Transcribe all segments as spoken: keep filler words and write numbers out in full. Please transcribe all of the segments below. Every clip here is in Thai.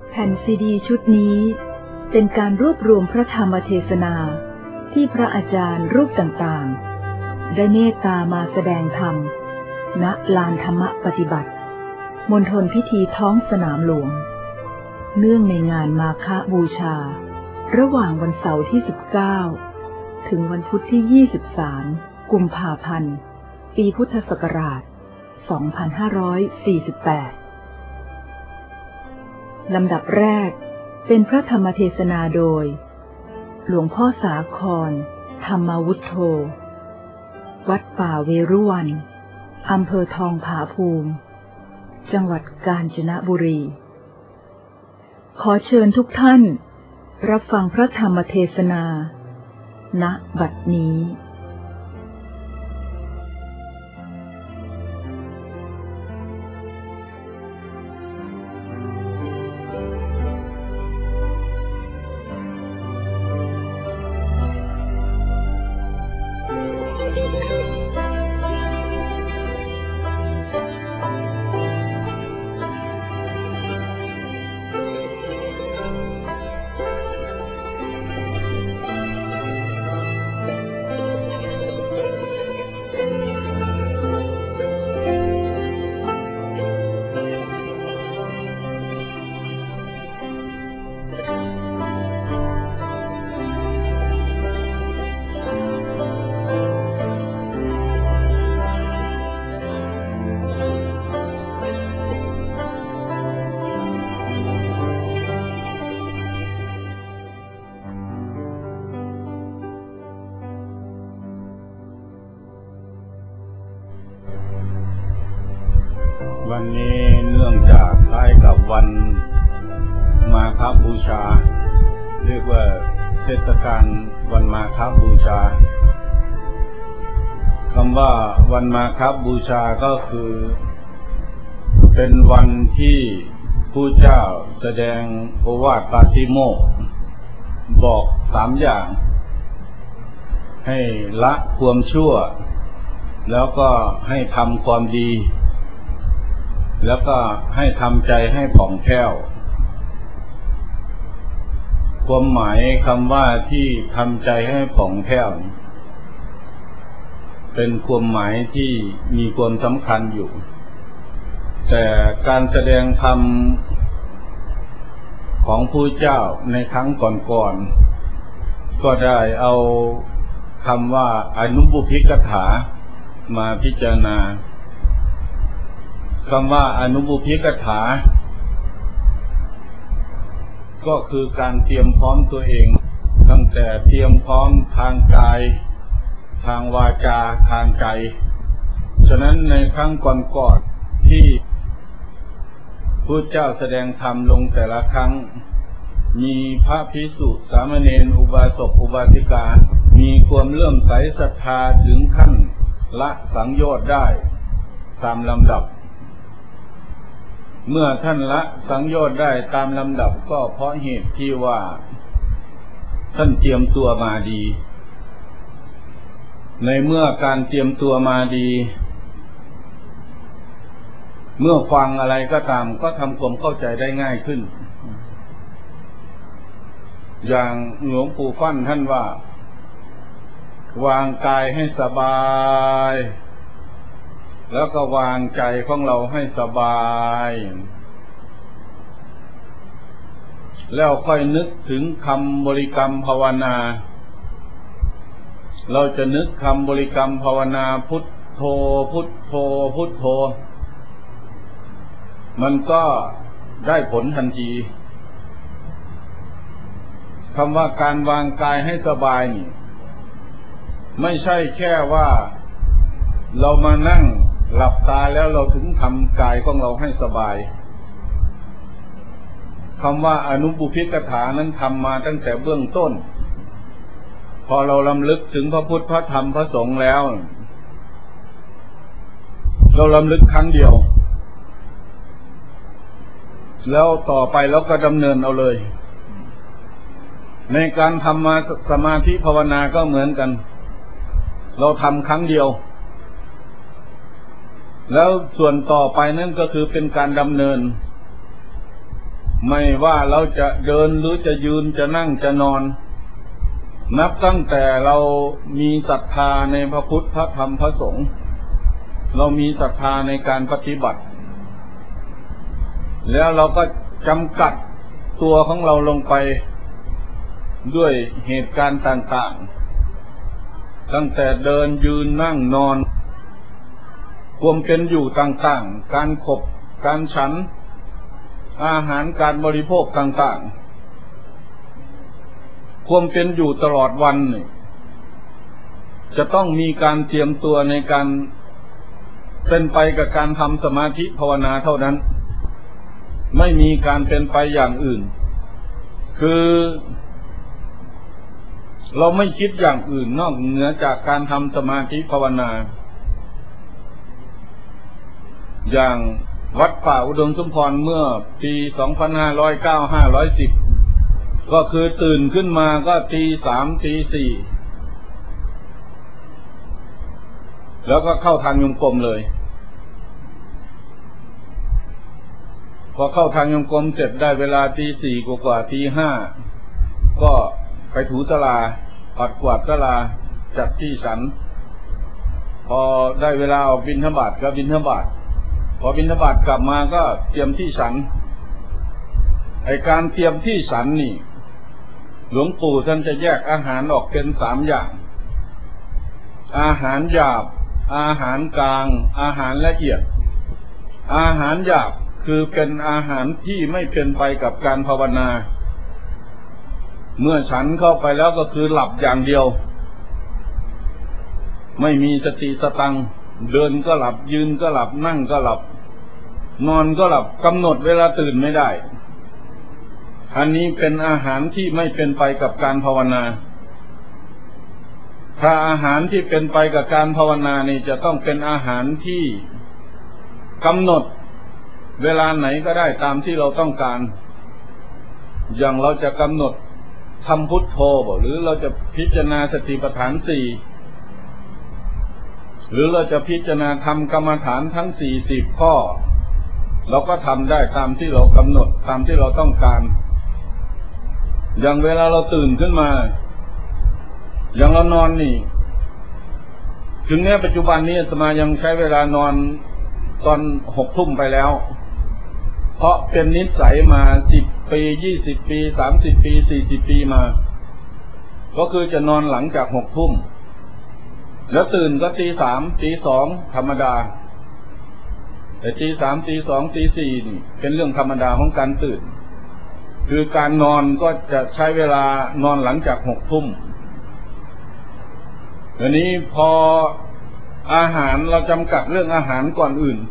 แผ่นซีดีชุดนี้เป็นการรวบรวมพระธรรมเทศนาที่พระอาจารย์รูปต่างๆได้เมตตามาแสดงธรรมณลานธรรมปฏิบัติมณฑลพิธีท้องสนามหลวงเนื่องในงานมาฆบูชาระหว่างวันเสาร์ที่สิบเก้าถึงวันพุธที่ยี่สิบสามกุมภาพันธ์ปีพุทธศักราชสองพันห้าร้อยสี่สิบแปดลำดับแรกเป็นพระธรรมเทศนาโดยหลวงพ่อสาครธรรมวุฒโธวัดป่าเวรุวันอำเภอทองผาภูมิจังหวัดกาญจนบุรีขอเชิญทุกท่านรับฟังพระธรรมเทศนาณบัดนี้วันนี้เนื่องจากคล้ายกับวันมาฆบูชาเรียกว่าเทศกาลวันมาฆบูชาคำว่าวันมาฆบูชาก็คือเป็นวันที่ผู้เจ้าแสดงโอวาทปาติโมกข์บอกสามอย่างให้ละความชั่วแล้วก็ให้ทำความดีแล้วก็ให้ทำใจให้ผ่องแผ้วความหมายคำว่าที่ทำใจให้ผ่องแผ้วเป็นความหมายที่มีความสำคัญอยู่แต่การแสดงธรรมของผู้เจ้าในครั้งก่อนๆก็ได้เอาคำว่าอนุบุพิกถามาพิจารณาคำว่าอนุบุพิกถาก็คือการเตรียมพร้อมตัวเองตั้งแต่เตรียมพร้อมทางกายทางวาจาทางใจฉะนั้นในครั้งก่อนๆที่พระเจ้าแสดงธรรมลงแต่ละครั้งมีพระภิกษุสามเณรอุบาสกอุบาสิกามีความเลื่อมใสศรัทธาถึงขั้นละสังโยชน์ได้ตามลำดับเมื่อท่านละสังโยชน์ได้ตามลำดับก็เพราะเหตุที่ว่าท่านเตรียมตัวมาดีในเมื่อการเตรียมตัวมาดีเมื่อฟังอะไรก็ตามก็ทำความเข้าใจได้ง่ายขึ้นอย่างหลวงปู่ฟั่นท่านว่าวางกายให้สบายแล้วก็วางใจของเราให้สบายแล้วค่อยนึกถึงคำบริกรรมภาวนาเราจะนึกคำบริกรรมภาวนาพุทโธพุทโธพุทโธมันก็ได้ผลทันทีคำว่าการวางกายให้สบายนี่ไม่ใช่แค่ว่าเรามานั่งหลับตาแล้วเราถึงทำกายของเราให้สบายคำว่าอนุบุพิกถานั้นทำมาตั้งแต่เบื้องต้นพอเรารำลึกถึงพระพุทธพระธรรมพระสงฆ์แล้วเรารำลึกครั้งเดียวแล้วต่อไปเราก็ดำเนินเอาเลยในการทำมาสมาธิภาวนาก็เหมือนกันเราทำครั้งเดียว แล้วส่วนต่อไปนั่นก็คือเป็นการดำเนินไม่ว่าเราจะเดินหรือจะยืนจะนั่งจะนอนนับตั้งแต่เรามีศรัทธาในพระพุทธพระธรรมพระสงฆ์เรามีศรัทธาในการปฏิบัติแล้วเราก็จำกัดตัวของเราลงไปด้วยเหตุการณ์ต่างๆตั้งแต่เดินยืนนั่งนอนความเป็นอยู่ต่างๆการขบการฉันอาหารการบริโภคต่างๆความเป็นอยู่ตลอดวันนี่จะต้องมีการเตรียมตัวในการเป็นไปกับการทำสมาธิภาวนาเท่านั้นไม่มีการเป็นไปอย่างอื่นคือเราไม่คิดอย่างอื่นนอกเหนือจากการทำสมาธิภาวนาอย่างวัดป่าอุดมสมพรเมื่อปีสองพันห้าร้อยเก้า ห้าร้อยสิบก็คือตื่นขึ้นมาก็ตีสามตีสี่แล้วก็เข้าทางโยมกลมเลยพอเข้าทางโยมกลมเสร็จได้เวลาตีสี่กว่าตีห้าก็ไปถูศาลาปัดกวาดศาลาจัดที่ฉันพอได้เวลาออกบิณฑบาตก็บิณฑบาตพอบิณฑบาตกลับมาก็เตรียมที่ฉันไอการเตรียมที่ฉันนี่หลวงปู่ท่านจะแยกอาหารออกเป็นสามอย่างอาหารหยาบอาหารกลางอาหารละเอียดอาหารหยาบคือเป็นอาหารที่ไม่เป็นไปกับการภาวนาเมื่อฉันเข้าไปแล้วก็คือหลับอย่างเดียวไม่มีสติสตังเดินก็หลับยืนก็หลับนั่งก็หลับนอนก็หลับกำหนดเวลาตื่นไม่ได้อันนี้เป็นอาหารที่ไม่เป็นไปกับการภาวนาถ้าอาหารที่เป็นไปกับการภาวนานี่จะต้องเป็นอาหารที่กำหนดเวลาไหนก็ได้ตามที่เราต้องการอย่างเราจะกำหนดทำพุทโธหรือเราจะพิจารณาสติปัฏฐานสี่หรือเราจะพิจารณาทำกรรมฐานทั้งสี่สิบข้อเราก็ทำได้ตามที่เรากำหนดตามที่เราต้องการอย่างเวลาเราตื่นขึ้นมาอย่างเรานอนนี่ถึงแม้ปัจจุบันนี้อาตมายังใช้เวลานอนตอนหกทุ่มไปแล้วเพราะเป็นนิสัยมาสิบปียี่สิบปีสามสิบปีสี่สิบปีมาก็คือจะนอนหลังจากหกทุ่มแล้วตื่นก็ตีสามตีสองธรรมดาแต่ตีสามตีสองตีสี่นี่เป็นเรื่องธรรมดาของการตื่นคือการนอนก็จะใช้เวลานอนหลังจากหกทุ่มทีนี้พออาหารเราจำกัดเรื่องอาหารก่อนอื่น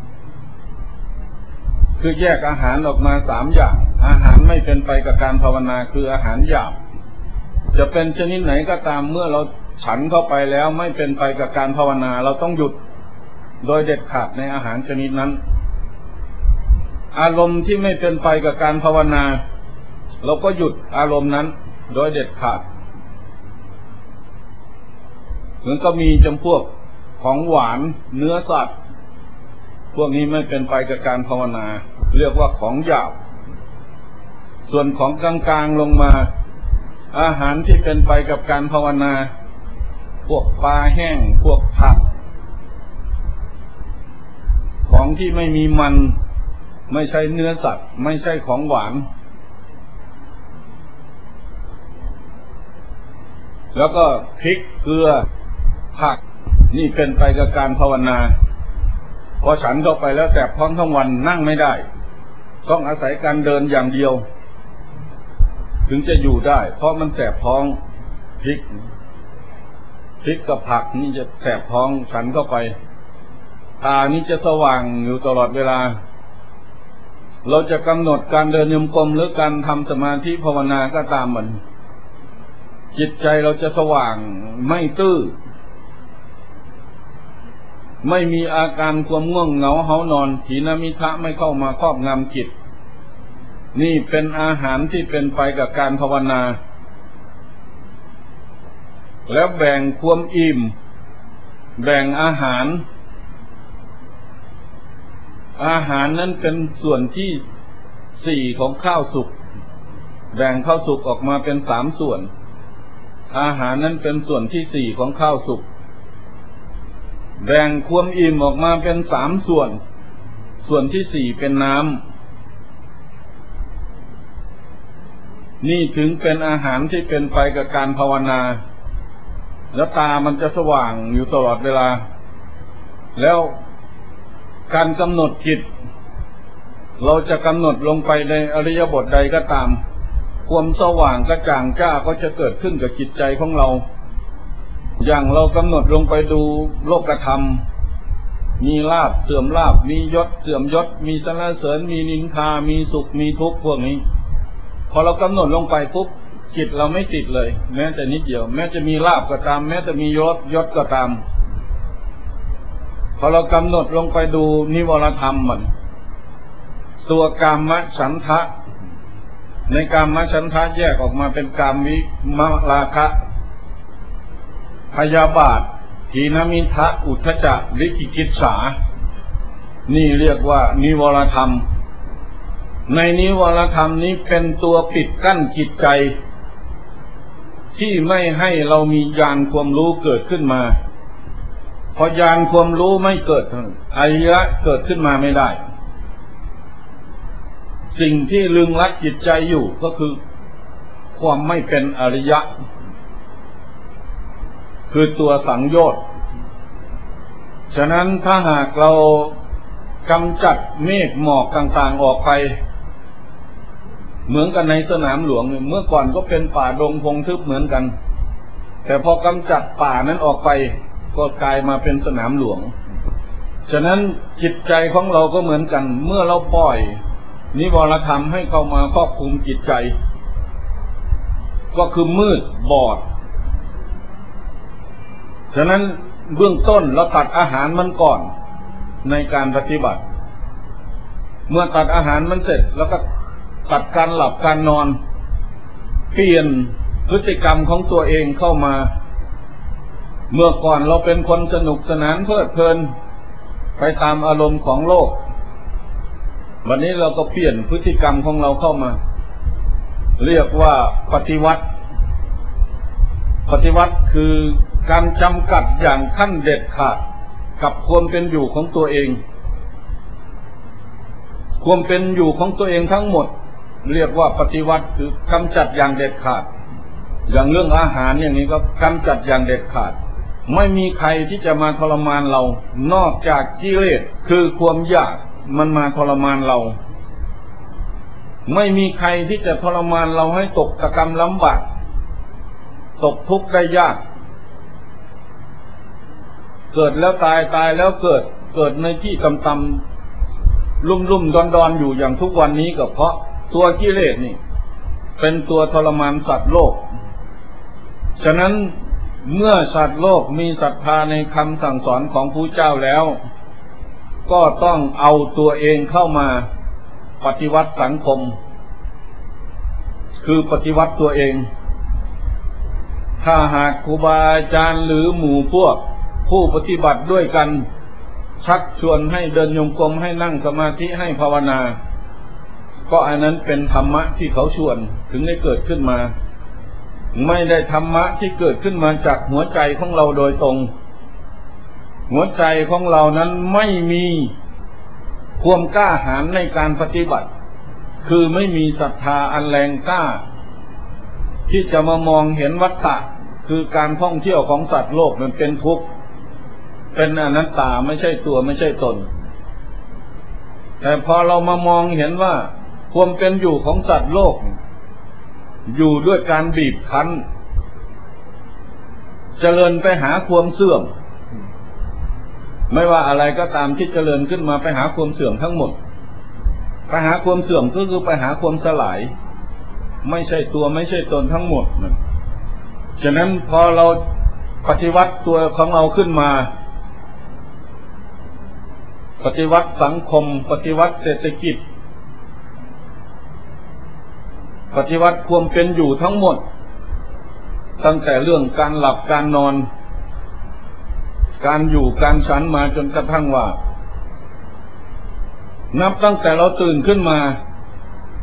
คือแยกอาหารออกมาสามอย่างอาหารไม่เป็นไปกับการภาวนาคืออาหารหยาบจะเป็นชนิดไหนก็ตามเมื่อเราฉันเข้าไปแล้วไม่เป็นไปกับการภาวนาเราต้องหยุดโดยเด็ดขาดในอาหารชนิดนั้นอารมณ์ที่ไม่เป็นไปกับการภาวนาเราก็หยุดอารมณ์นั้นโดยเด็ดขาดเหมือนก็มีจำพวกของหวานเนื้อสัตว์พวกนี้ไม่เป็นไปกับการภาวนาเรียกว่าของหยาบส่วนของกลางๆลงมาอาหารที่เป็นไปกับการภาวนาพวกปลาแห้งพวกผักของที่ไม่มีมันไม่ใช่เนื้อสัตว์ไม่ใช่ของหวานแล้วก็พริกเกลือผักนี่เป็นไปกับการภาวนาพอฉันเข้าไปแล้วแสบท้องทั้งวันนั่งไม่ได้ต้องอาศัยการเดินอย่างเดียวถึงจะอยู่ได้เพราะมันแสบท้องพริกพริกกับผักนี่จะแสบท้องฉันเข้าไปตานี่จะสว่างอยู่ตลอดเวลาเราจะกำหนดการเดินโยมกลมหรือการทำสมาธิภาวนาก็ตามมันจิตใจเราจะสว่างไม่ตื้อไม่มีอาการความง่วงเหงาเฮานอนถีนมิทะไม่เข้ามาครอบงำจิตนี่เป็นอาหารที่เป็นไปกับการภาวนาแล้วแบ่งความอิ่มแบ่งอาหารอาหารนั้นเป็นส่วนที่สี่ของข้าวสุกแบ่งข้าวสุกออกมาเป็นสามส่วนอาหารนั้นเป็นส่วนที่สี่ของข้าวสุกแบ่งความอิ่มออกมาเป็นสามส่วนส่วนที่สี่เป็นน้ำนี่ถึงเป็นอาหารที่เป็นไปกับการภาวนาแล้วตามันจะสว่างอยู่ตลอดเวลาแล้วการกำหนดจิตเราจะกำหนดลงไปในอริยบทใดก็ตามความสว่างกระจ่างจ้าก็จะเกิดขึ้นกับจิตใจของเราอย่างเรากำหนดลงไปดูโลกธรรมมีลาภเสื่อมลาภมียศเสื่อมยศมีสรรเสริญมีนินทามีสุขมีทุกข์พวกนี้พอเรากำหนดลงไปปุ๊บจิตเราไม่ติดเลยแม้แต่นิดเดียวแม้จะมีลาภก็ตามแม้จะมียศยศก็ตามพอเรากำหนดลงไปดูนิวรธรรมมันตัวกามฉันทะในกามฉันทะแยกออกมาเป็นกามวิมราคะพยาบาทถีนมิทะอุทธัจจะวิกิกิจฉานี่เรียกว่านิวรธรรมในนิวรธรรมนี้เป็นตัวปิดกั้นจิตใจที่ไม่ให้เรามีญาณความรู้เกิดขึ้นมาพอญาณความรู้ไม่เกิดอริยะเกิดขึ้นมาไม่ได้สิ่งที่ลึงลัดจิตใจอยู่ก็คือความไม่เป็นอริยะคือตัวสังโยชน์ฉะนั้นถ้าหากเรากำจัดเมฆหมอกต่างๆออกไปเหมือนกันในสนามหลวงเมื่อก่อนก็เป็นป่าดงพงทึบเหมือนกันแต่พอกำจัดป่านั้นออกไปก็กลายมาเป็นสนามหลวงฉะนั้นจิตใจของเราก็เหมือนกันเมื่อเราปล่อยนิวรธรรมให้เข้ามาครอบคลุมจิตใจก็คือมืดบอดฉะนั้นเบื้องต้นเราตัดอาหารมันก่อนในการปฏิบัติเมื่อตัดอาหารมันเสร็จแล้วก็ตัดการหลับการนอนเปลี่ยนพฤติกรรมของตัวเองเข้ามาเมื่อก่อนเราเป็นคนสนุกสนานเพลิดเพลินไปตามอารมณ์ของโลกวันนี้เราก็เปลี่ยนพฤติกรรมของเราเข้ามาเรียกว่าปฏิวัติปฏิวัติคือการจำกัดอย่างขั้นเด็ดขาดกับความเป็นอยู่ของตัวเองความเป็นอยู่ของตัวเองทั้งหมดเรียกว่าปฏิวัติคือกำจัดอย่างเด็ดขาดอย่างเรื่องอาหารอย่างนี้ก็กำจัดอย่างเด็ดขาดไม่มีใครที่จะมาทรมานเรานอกจากกิเลสคือความอยากมันมาทรมานเราไม่มีใครที่จะทรมานเราให้ตกตะกรรมลำบากตกทุกข์ได้ยากเกิดแล้วตายตายแล้วเกิดเกิดในที่ต่ำๆลุ่มๆดอนๆอยู่อย่างทุกวันนี้ก็เพราะตัวกิเลสนี่เป็นตัวทรมานสัตว์โลกฉะนั้นเมื่อสัตว์โลกมีศรัทธาในคำสั่งสอนของพระเจ้าแล้วก็ต้องเอาตัวเองเข้ามาปฏิวัติสังคมคือปฏิวัติตัวเองถ้าหากครูบาอาจารย์หรือหมู่พวกผู้ปฏิบัติด้วยกันชักชวนให้เดินโยมกลมให้นั่งสมาธิให้ภาวนาก็อันนั้นเป็นธรรมะที่เขาชวนถึงได้เกิดขึ้นมาไม่ได้ธรรมะที่เกิดขึ้นมาจากหัวใจของเราโดยตรงหัวใจของเรานั้นไม่มีความกล้าหาญในการปฏิบัติคือไม่มีศรัทธาอันแรงกล้าที่จะมามองเห็นวัฏฏะคือการท่องเที่ยวของสัตว์โลกมันเป็นทุกข์เป็นอนัตตาไม่ใช่ตัวไม่ใช่ตนแต่พอเรามามองเห็นว่าความเป็นอยู่ของสัตว์โลกอยู่ด้วยการบีบคั้นเจริญไปหาความเสื่อมไม่ว่าอะไรก็ตามที่เจริญขึ้นมาไปหาความเสื่อมทั้งหมดไปหาความเสื่อมก็คือไปหาความสลายไม่ใช่ตัวไม่ใช่ตนทั้งหมดนะฉะนั้นพอเราปฏิวัติตัวของเราขึ้นมาปฏิวัติสังคมปฏิวัติเศรษฐกิจปฏิวัติความเป็นอยู่ทั้งหมดตั้งแต่เรื่องการหลับการนอนการอยู่การฉันมาจนกระทั่งว่านับตั้งแต่เราตื่นขึ้นมา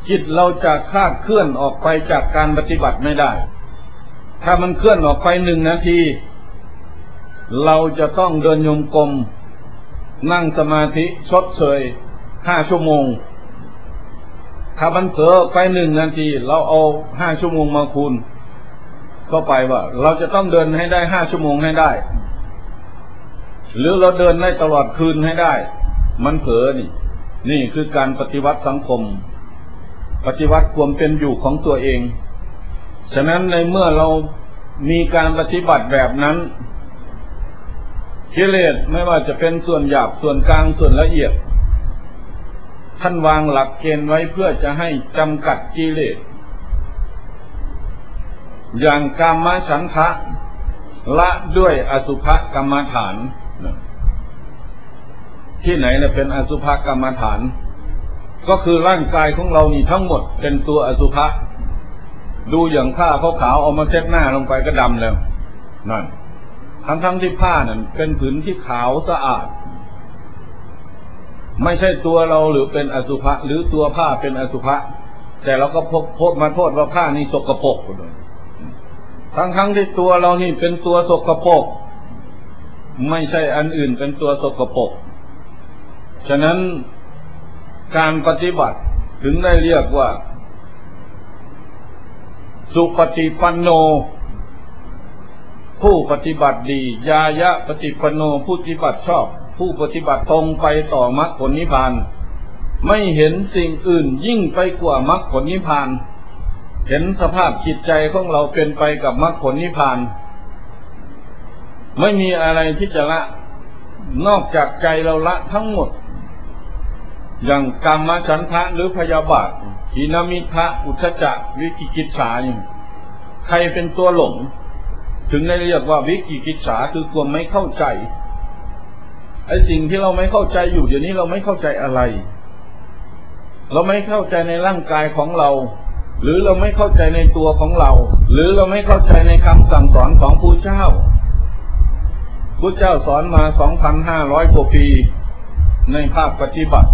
จิตเราจะคลาดเคลื่อนออกไปจากการปฏิบัติไม่ได้ถ้ามันเคลื่อนออกไปหนึ่งนาทีเราจะต้องเดินโยมกลมนั่งสมาธิชดเชยห้าชั่วโมงถ้ามันเผลอไปหนึ่งนาทีเราเอาห้าชั่วโมงมาคูณก็ไปว่าเราจะต้องเดินให้ได้ห้าชั่วโมงให้ได้หรือเราเดินได้ตลอดคืนให้ได้มันเผลอนี่นี่คือการปฏิวัติสังคมปฏิวัติความเป็นอยู่ของตัวเองฉะนั้นในเมื่อเรามีการปฏิบัติแบบนั้นกิเลสไม่ว่าจะเป็นส่วนหยาบส่วนกลางส่วนละเอียดท่านวางหลักเกณฑ์ไว้เพื่อจะให้จำกัดกิเลสอย่างกามฉันทะละด้วยอสุภกรรมฐานที่ไหนเนี่ยเป็นอสุภกรรมฐานก็คือร่างกายของเรานี่ทั้งหมดเป็นตัวอสุภะดูอย่างผ้าขาวๆเอามาเช็ดหน้าลงไปก็ดำแล้วนั่นทั้งทั้งที่ผ้านั่นเป็นผืนที่ขาวสะอาดไม่ใช่ตัวเราหรือเป็นอสุภะหรือตัวผ้าเป็นอสุภะแต่เราก็พบพบมาโทษว่าผ้านี่สกปรกทั้งทั้งที่ตัวเรานี่เป็นตัวสกปรกไม่ใช่อันอื่นเป็นตัวสกปรกฉะนั้นการปฏิบัติถึงได้เรียกว่าสุปฏิปันโนผู้ปฏิบัติดีญายะปฏิปันโนผู้ปฏิบัติชอบผู้ปฏิบัติตรงไปต่อมรรคผลนิพพานไม่เห็นสิ่งอื่นยิ่งไปกว่ามรรคผลนิพพานเห็นสภาพจิตใจของเราเป็นไปกับมรรคผลนิพพานไม่มีอะไรที่จะละนอกจากใจเราละทั้งหมดอย่างกามฉันทะหรือพยาบาทหินมิทะอุทธัจจะวิกิกิจฉาใครเป็นตัวหลงถึงได้เรียกว่าวิกิกิจฉาคือความไม่เข้าใจไอ้สิ่งที่เราไม่เข้าใจอยู่เดี๋ยวนี้เราไม่เข้าใจอะไรเราไม่เข้าใจในร่างกายของเราหรือเราไม่เข้าใจในตัวของเราหรือเราไม่เข้าใจในคำสั่งสอนของพระเจ้าพระเจ้าสอนมา สองพันห้าร้อย กว่าปีในภาคปฏิบัติ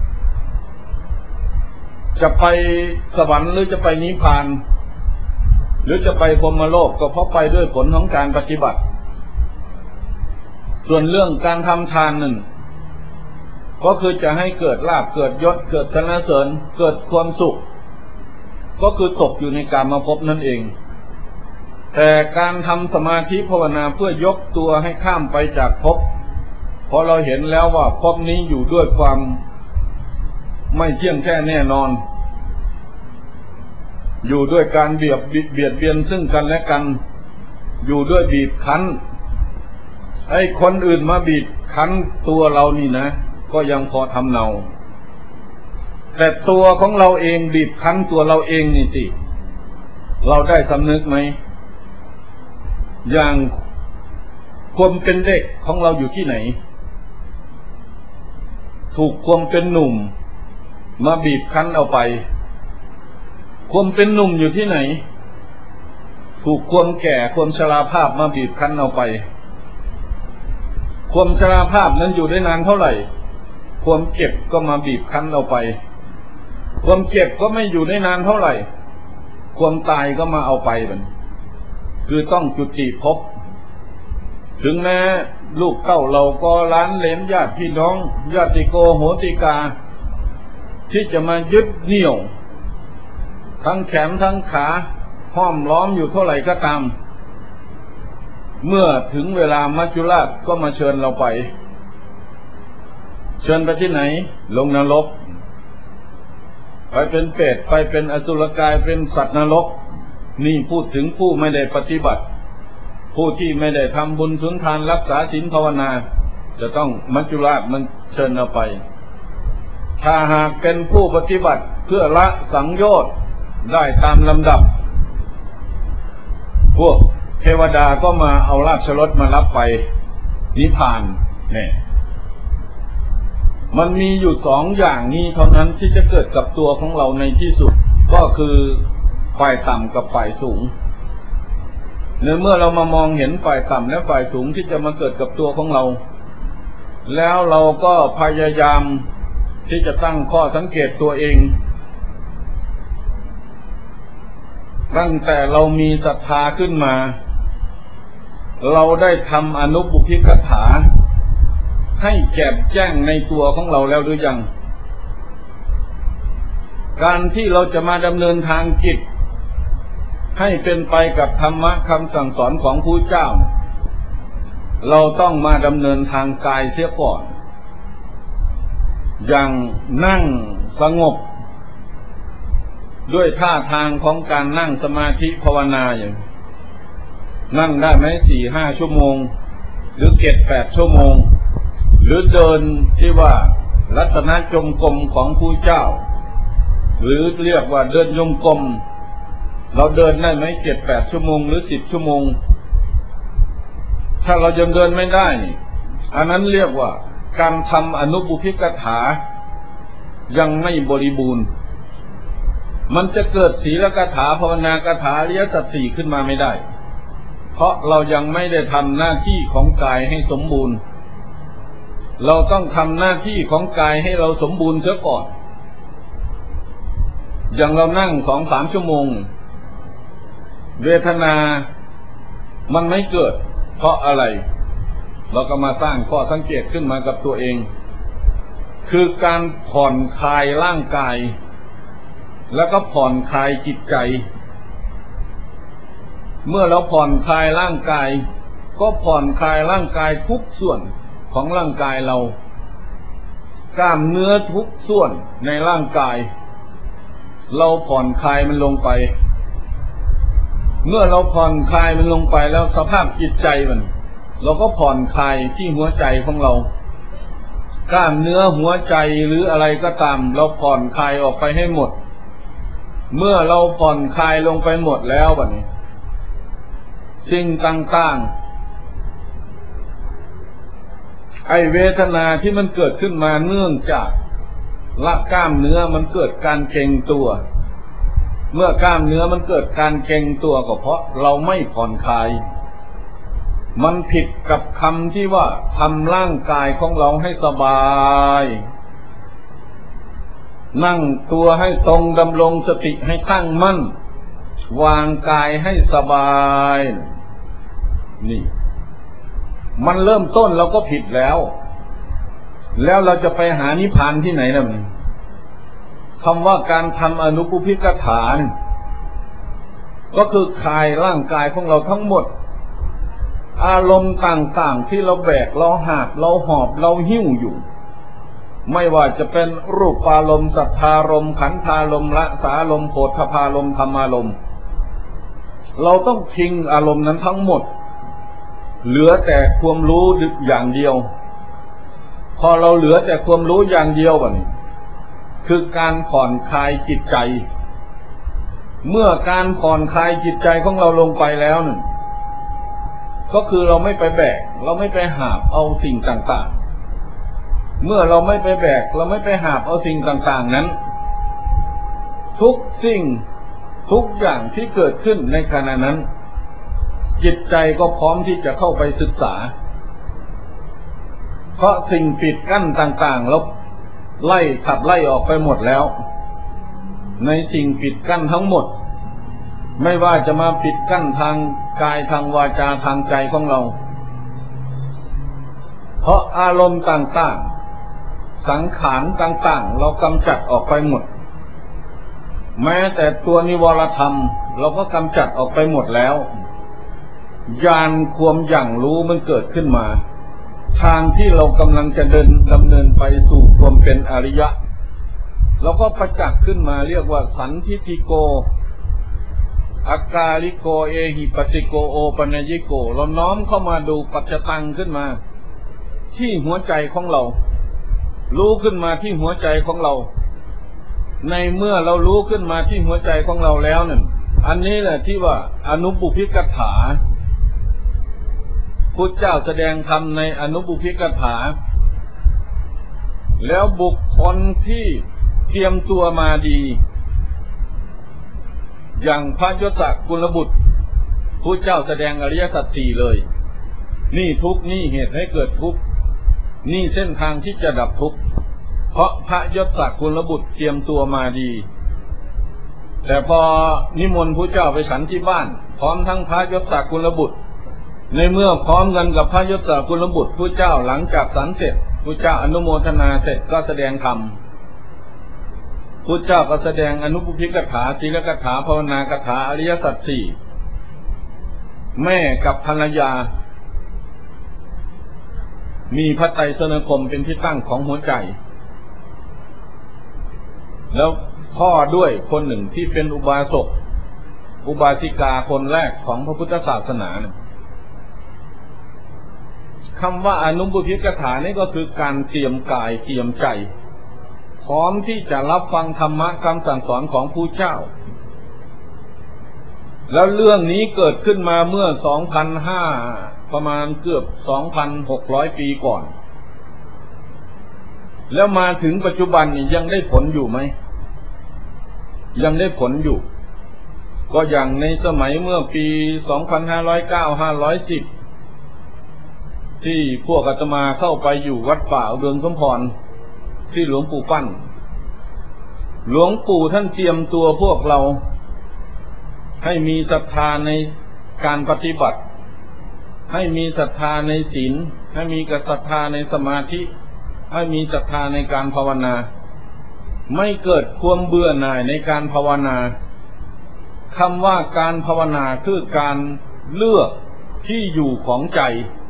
จะไปสวรรค์หรือจะไปนิพพานหรือจะไปพรหมโลกก็เพราะไปด้วยผลของการปฏิบัติส่วนเรื่องการทำทานนั่นก็คือจะให้เกิดลาภเกิดยศเกิดสรรเสริญเกิดความสุขก็คือตกอยู่ในกามภพนั่นเองแต่การทำสมาธิภาวนาเพื่อยกตัวให้ข้ามไปจากภพเพราะเราเห็นแล้วว่าภพนี้อยู่ด้วยความไม่เที่ยงแท้แน่นอนอยู่ด้วยการเบียดเบียดเบียนซึ่งกันและกันอยู่ด้วยบีบคั้นไอ้คนอื่นมาบีบคั้นตัวเรานี่นะก็ยังพอทำเนาแต่ตัวของเราเองบีบคั้นตัวเราเองนี่สิเราได้สำนึกไหมอย่างความเป็นเด็กของเราอยู่ที่ไหนถูกความเป็นหนุ่มมาบีบคั้นเอาไปความเป็นหนุ่มอยู่ที่ไหนถูกความแก่ความชราภาพมาบีบคั้นเอาไปความชราภาพนั้นอยู่ได้นานเท่าไหร่ความเจ็บก็มาบีบคั้นเอาไปความเจ็บก็ไม่อยู่ได้นานเท่าไหร่ความตายก็มาเอาไปมันคือต้องจุติภพถึงแม้ลูกเต้าเราก็ล้านเหลนญาติพี่น้องญาติโกโหติกาที่จะมายึดเหนี่ยวทั้งแขนทั้งขาห้อมล้อมอยู่เท่าไหร่ก็ตามเมื่อถึงเวลามัจจุราชก็มาเชิญเราไปเชิญไปที่ไหนลงนรกไปเป็นเปรตไปเป็นอสุรกายเป็นสัตว์นรกนี่พูดถึงผู้ไม่ได้ปฏิบัติผู้ที่ไม่ได้ทำบุญสุนทานรักษาศีลภาวนาจะต้องมัจจุราชมันเชิญเราไปถ้าหากเป็นผู้ปฏิบัติเพื่อละสังโยชน์ได้ตามลำดับพวกเทวดาก็มาเอาราชรถมารับไปนิพพานเนี่ยมันมีอยู่สองอย่างนี้เท่านั้นที่จะเกิดกับตัวของเราในที่สุดก็คือฝ่ายต่ำกับฝ่ายสูงในเมื่อเรามามองเห็นฝ่ายต่ำและฝ่ายสูงที่จะมาเกิดกับตัวของเราแล้วเราก็พยายามที่จะตั้งข้อสังเกตตัวเองตั้งแต่เรามีศรัทธาขึ้นมาเราได้ทำอนุบุพิกถาให้แจ่มแจ้งในตัวของเราแล้วหรือยังการที่เราจะมาดำเนินทางจิตให้เป็นไปกับธรรมะคำสั่งสอนของพระเจ้าเราต้องมาดำเนินทางกายเสียก่อนอย่างนั่งสงบด้วยท่าทางของการนั่งสมาธิภาวนาอย่างนั่งได้ไหมสี่ห้าชั่วโมงหรือเจ็ดแปดชั่วโมงหรือเดินที่ว่าลัตนะจงกรมของพระเจ้าหรือเรียกว่าเดินจงกรมเราเดินได้ไหมเจ็ดแปดชั่วโมงหรือสิบชั่วโมงถ้าเรายังเดินไม่ได้อันนั้นเรียกว่าการทำอนุบุพิกถายังไม่บริบูรณ์มันจะเกิดศีลกถาภาวนากถาอริยสัจสี่ขึ้นมาไม่ได้เพราะเรายังไม่ได้ทำหน้าที่ของกายให้สมบูรณ์เราต้องทำหน้าที่ของกายให้เราสมบูรณ์เสียก่อนอย่างเรานั่งสองสามชั่วโมงเวทนามันไม่เกิดเพราะอะไรเราก็มาสร้างข้อสังเกตขึ้นมากับตัวเองคือการผ่อนคลายร่างกายแล้วก็ผ่อนคลายจิตใจเมื่อเราผ่อนคลายร่างกายก็ผ่อนคลายร่างกายทุกส่วนของร่างกายเรากล้ามเนื้อทุกส่วนในร่างกายเราผ่อนคลายมันลงไปเมื่อเราผ่อนคลายมันลงไปแล้วสภาพจิตใจมันเราก็ผ่อนคลายที่หัวใจของเรากล้ามเนื้อหัวใจหรืออะไรก็ตามเราผ่อนคลายออกไปให้หมดเมื่อเราผ่อนคลายลงไปหมดแล้วบัดนี้สิ่งต่างๆไอเวทนาที่มันเกิดขึ้นมาเนื่องจากละกล้ามเนื้อมันเกิดการเกร็งตัวเมื่อกล้ามเนื้อมันเกิดการเกร็งตัวก็เพราะเราไม่ผ่อนคลายมันผิดกับคำที่ว่าทำร่างกายของเราให้สบายนั่งตัวให้ตรงดำรงสติให้ตั้งมั่นวางกายให้สบายนี่มันเริ่มต้นเราก็ผิดแล้วแล้วเราจะไปหานิพพานที่ไหนล่ะมันคำว่าการทำอนุปุพิกถาก็คือคลายร่างกายของเราทั้งหมดอารมณ์ต่างๆที่เราแบกเราหาบเราหอบเราหิ้วอยู่ไม่ว่าจะเป็นรูปารมณ์สัทธารมณ์ขันธารมณ์ละสารมณ์โผฏฐัพพารมณ์ธรรมารมณ์เราต้องทิ้งอารมณ์นั้นทั้งหมดเหลือแต่ความรู้อย่างเดียวพอเราเหลือแต่ความรู้อย่างเดียวแบบนี้คือการผ่อนคลายจิตใจเมื่อการผ่อนคลายจิตใจของเราลงไปแล้วนั่นก็คือเราไม่ไปแบกเราไม่ไปหาบเอาสิ่งต่างๆเมื่อเราไม่ไปแบกเราไม่ไปหาบเอาสิ่งต่างๆนั้นทุกสิ่งทุกอย่างที่เกิดขึ้นในขณะนั้นจิตใจก็พร้อมที่จะเข้าไปศึกษาเพราะสิ่งปิดกั้นต่างๆเราไล่ขับไล่ออกไปหมดแล้วในสิ่งปิดกั้นทั้งหมดไม่ว่าจะมาปิดกั้นทางกายทางวาจาทางใจของเราเพราะอารมณ์ต่างๆสังขารต่างๆเรากำจัดออกไปหมดแม้แต่ตัวนิวรธรรมเราก็กำจัดออกไปหมดแล้วญาณความอย่างรู้มันเกิดขึ้นมาทางที่เรากำลังจะเดินดำเนินไปสู่ความเป็นอริยะเราก็ประจักษ์ขึ้นมาเรียกว่าสันทิฏฐิโกอากาลิโกเอหิปัสสิโกโอปัญญิโกเราน้อมเข้ามาดูปัจจตังขึ้นมาที่หัวใจของเรารู้ขึ้นมาที่หัวใจของเราในเมื่อเรารู้ขึ้นมาที่หัวใจของเราแล้วนั่นอันนี้แหละที่ว่าอนุบุพิกถาพุทธเจ้าแสดงธรรมในอนุบุพิกถาแล้วบุคคลที่เตรียมตัวมาดีอย่างพระยศกุลบุตรพุทธเจ้าแสดงอริยสัจสี่เลยนี่ทุกข์นี่เหตุให้เกิดทุกข์นี่เส้นทางที่จะดับทุกข์เพราะพระยศกุลบุตรเตรียมตัวมาดีแต่พอนิมนต์พระเจ้าไปฉันที่บ้านพร้อมทั้งพระยศศักกุลบุตรในเมื่อพร้อมกันกับพระยศศักกุลบุตรพระเจ้าหลังจากฉันเสร็จพระเจ้าอนุโมทนาเสร็จก็แสดงธรรมพระเจ้าก็แสดงอนุปุพิกถาศีลกถาภาวนากถาอริยสัจสี่แม่กับภรรยามีพระไตรสรณคมเป็นที่ตั้งของหัวใจแล้วพ่อด้วยคนหนึ่งที่เป็นอุบาสกอุบาสิกาคนแรกของพระพุทธศาสนาคำว่าอนุปุพิกถานี่ก็คือการเตรียมกายเตรียมใจพร้อมที่จะรับฟังธรรมะคำสั่งสอนของผู้เจ้าแล้วเรื่องนี้เกิดขึ้นมาเมื่อ สองพันห้าร้อย ประมาณเกือบ สองพันหกร้อย ปีก่อนแล้วมาถึงปัจจุบันนี่ยังได้ผลอยู่ไหมยังได้ผลอยู่ก็อย่างในสมัยเมื่อปี สองพันห้าร้อยเก้า ห้าร้อยสิบ ที่พวกอาตมาเข้าไปอยู่วัดป่าอุดมสมพรที่หลวงปู่ฟั่นหลวงปู่ท่านเตรียมตัวพวกเราให้มีศรัทธาในการปฏิบัติให้มีศรัทธาในศีลให้มีศรัทธาในสมาธิให้มีศรัทธาในการภาวนาไม่เกิดความเบื่อหน่ายในการภาวนาคำว่าการภาวนาคือการเลือกที่อยู่ของใจ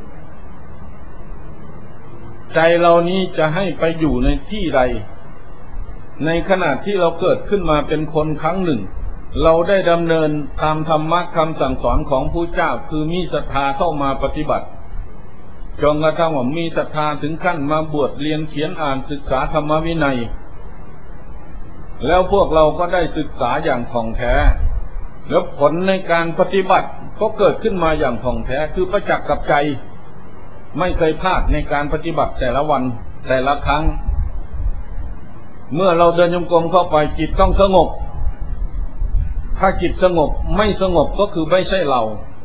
ใจเรานี้จะให้ไปอยู่ในที่ใดในขณะที่เราเกิดขึ้นมาเป็นคนครั้งหนึ่งเราได้ดำเนินตามธรรมะคำสั่งสอนของพระเจ้าคือมีศรัทธาเข้ามาปฏิบัติจนกระทั่งว่ามีศรัทธาถึงขั้นมาบวชเรียนเขียนอ่านศึกษาธรรมวินัยแล้วพวกเราก็ได้ศึกษาอย่างท่องแท้แล้วผลในการปฏิบัติก็เกิดขึ้นมาอย่างท่องแท้คือประจักษ์กับใจไม่เคยพลาดในการปฏิบัติแต่ละวันแต่ละครั้งเมื่อเราเดินจงกรมเข้าไปจิตต้องสงบถ้าจิตสงบไม่สงบก็คือไม่ใช่เรา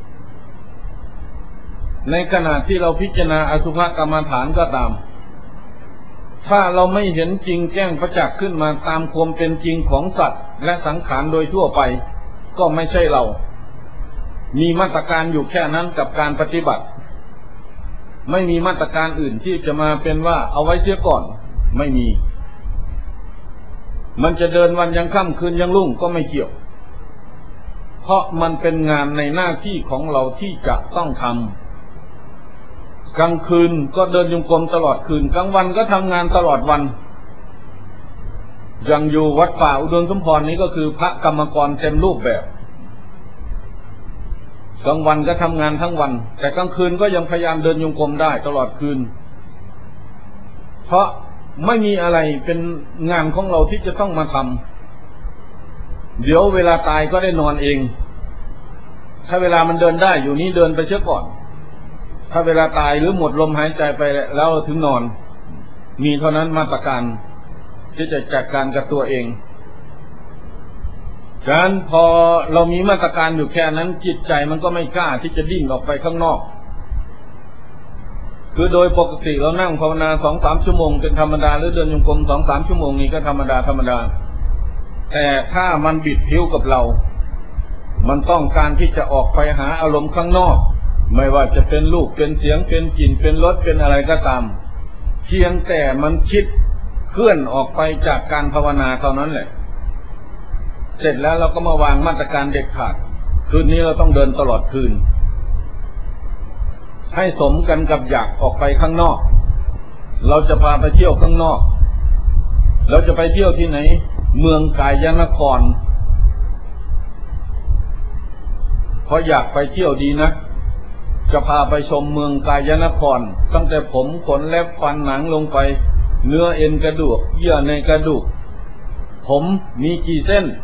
ในขณะที่เราพิจารณาอสุภกรรมฐานก็ตามถ้าเราไม่เห็นจริงแจ้งประจักษ์ขึ้นมาตามความเป็นจริงของสัตว์และสังขารโดยทั่วไปก็ไม่ใช่เรามีมาตรการอยู่แค่นั้นกับการปฏิบัติไม่มีมาตรการอื่นที่จะมาเป็นว่าเอาไว้เสียก่อนไม่มีมันจะเดินวันยังค่ำคืนยังรุ่งก็ไม่เกี่ยวเพราะมันเป็นงานในหน้าที่ของเราที่จะต้องทำกลางคืนก็เดินจงกรมตลอดคืนกลางวันก็ทำงานตลอดวันยังอยู่วัดป่าอุดมสมพรนี้ก็คือพระกรรมกรเต็มรูปแบบกลางวันก็ทำงานทั้งวันแต่กลางคืนก็ยังพยายามเดินจงกรมได้ตลอดคืนเพราะไม่มีอะไรเป็นงานของเราที่จะต้องมาทำเดี๋ยวเวลาตายก็ได้นอนเองถ้าเวลามันเดินได้อยู่นี้เดินไปเสียก่อนถ้าเวลาตายหรือหมดลมหายใจไปแล้วถึงนอนมีเท่านั้นมาตรการที่จะจัดการกับตัวเองฉะนั้นพอเรามีมาตรการอยู่แค่นั้นจิตใจมันก็ไม่กล้าที่จะดิ้นออกไปข้างนอกคือโดยปกติเรานั่งภาวนา สองถึงสาม ชั่วโมงเป็นธรรมดาหรือเดินจงกรม สองถึงสาม ชั่วโมงนี้ก็ธรรมดาธรรมดาแต่ถ้ามันบิดผิวกับเรามันต้องการที่จะออกไปหาอารมณ์ข้างนอกไม่ว่าจะเป็นรูปเป็นเสียงเป็นกลิ่นเป็นรสเป็นอะไรก็ตามเพียงแต่มันคิดเคลื่อนออกไปจากการภาวนาเท่านั้นแหละเสร็จแล้วเราก็มาวางมาตรการเด็ดขาดคืนนี้เราต้องเดินตลอดคืนให้สมกันกับอยากออกไปข้างนอกเราจะพาไปเที่ยวข้างนอกเราจะไปเที่ยวที่ไหนเมืองกายนครเพราะอยากไปเที่ยวดีนะจะพาไปชมเมืองกายนครตั้งแต่ผมขนเล็บฟันหนังลงไปเนื้อเอ็นกระดูกเยื่อในกระดูกผมมีกี่เส้น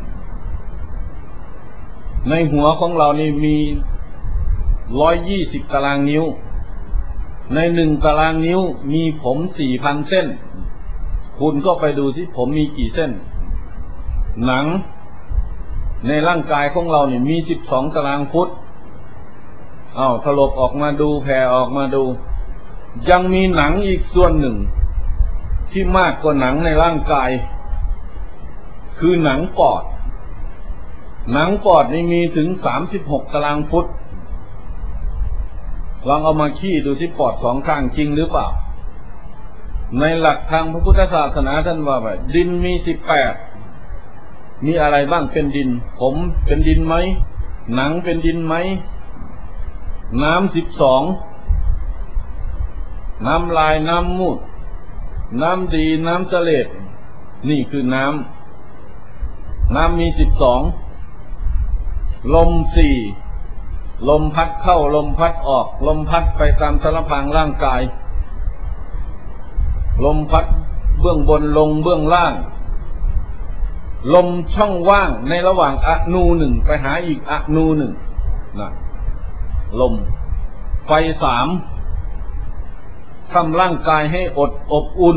ในหัวของเรานี่มีร้อยยี่สิบตารางนิ้วในหนึ่งตารางนิ้วมีผมสี่พันเส้นคุณก็ไปดูที่ผมมีกี่เส้นหนังในร่างกายของเราเนี่ยมีสิบสองตารางฟุตอ้าวถลบออกมาดูแผ่ออกมาดูยังมีหนังอีกส่วนหนึ่งที่มากกว่าหนังในร่างกายคือหนังปอดหนังปอดนี่มีถึงสามสิบหกตารางฟุตลองเอามาขี้ดูที่ปอดสองข้างจริงหรือเปล่าในหลักทางพระพุทธศาสนาท่านว่าแบบดินมีสิบแปดมีอะไรบ้างเป็นดินผมเป็นดินไหมหนังเป็นดินไหมน้ำสิบสองน้ำลายน้ำมูดน้ำดีน้ำเสลดนี่คือน้ำน้ำมีสิบสองลมสี่ลมพัดเข้าลมพัดออกลมพัดไปตามสารพางร่างกายลมพัดเบื้องบนลงเบื้องล่างลมช่องว่างในระหว่างอนูหนึ่งไปหาอีกอนูหนึ่งนะลมไฟสามทำร่างกายให้อดอบอุ่น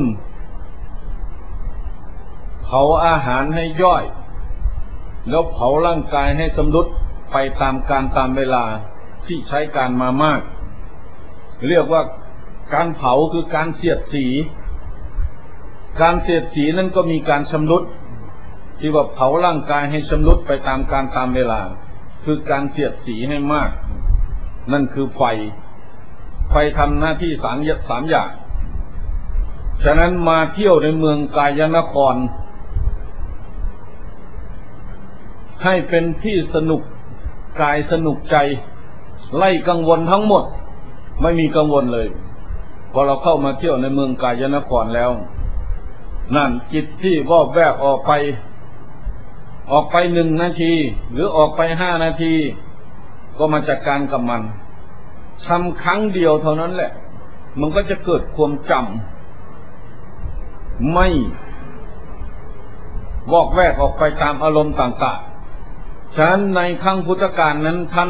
เผาอาหารให้ย่อยแล้วเผาร่างกายให้สำรุดไปตามการตามเวลาที่ใช้การมามากเรียกว่าการเผาคือการเสียดสีการเสียดสีนั้นก็มีการชำรุดที่ว่าเผาร่างกายให้ชำรุดไปตามการตามเวลาคือการเสียดสีให้มากนั่นคือไฟไฟทำหน้าที่สามสามอย่างฉะนั้นมาเที่ยวในเมืองกายนครให้เป็นที่สนุกกายสนุกใจไล่กังวลทั้งหมดไม่มีกังวลเลยพอเราเข้ามาเที่ยวในเมืองกายนครแล้วนั่นจิตที่วอกแวกออกไปออกไปหนึ่งนาทีหรือออกไปห้านาทีก็มาจัดการกับมันทำครั้งเดียวเท่านั้นแหละมันก็จะเกิดความจำไม่วอกแวกออกไปตามอารมณ์ต่างๆฉะนั้นในครั้งพุทธกาลนั้นท่าน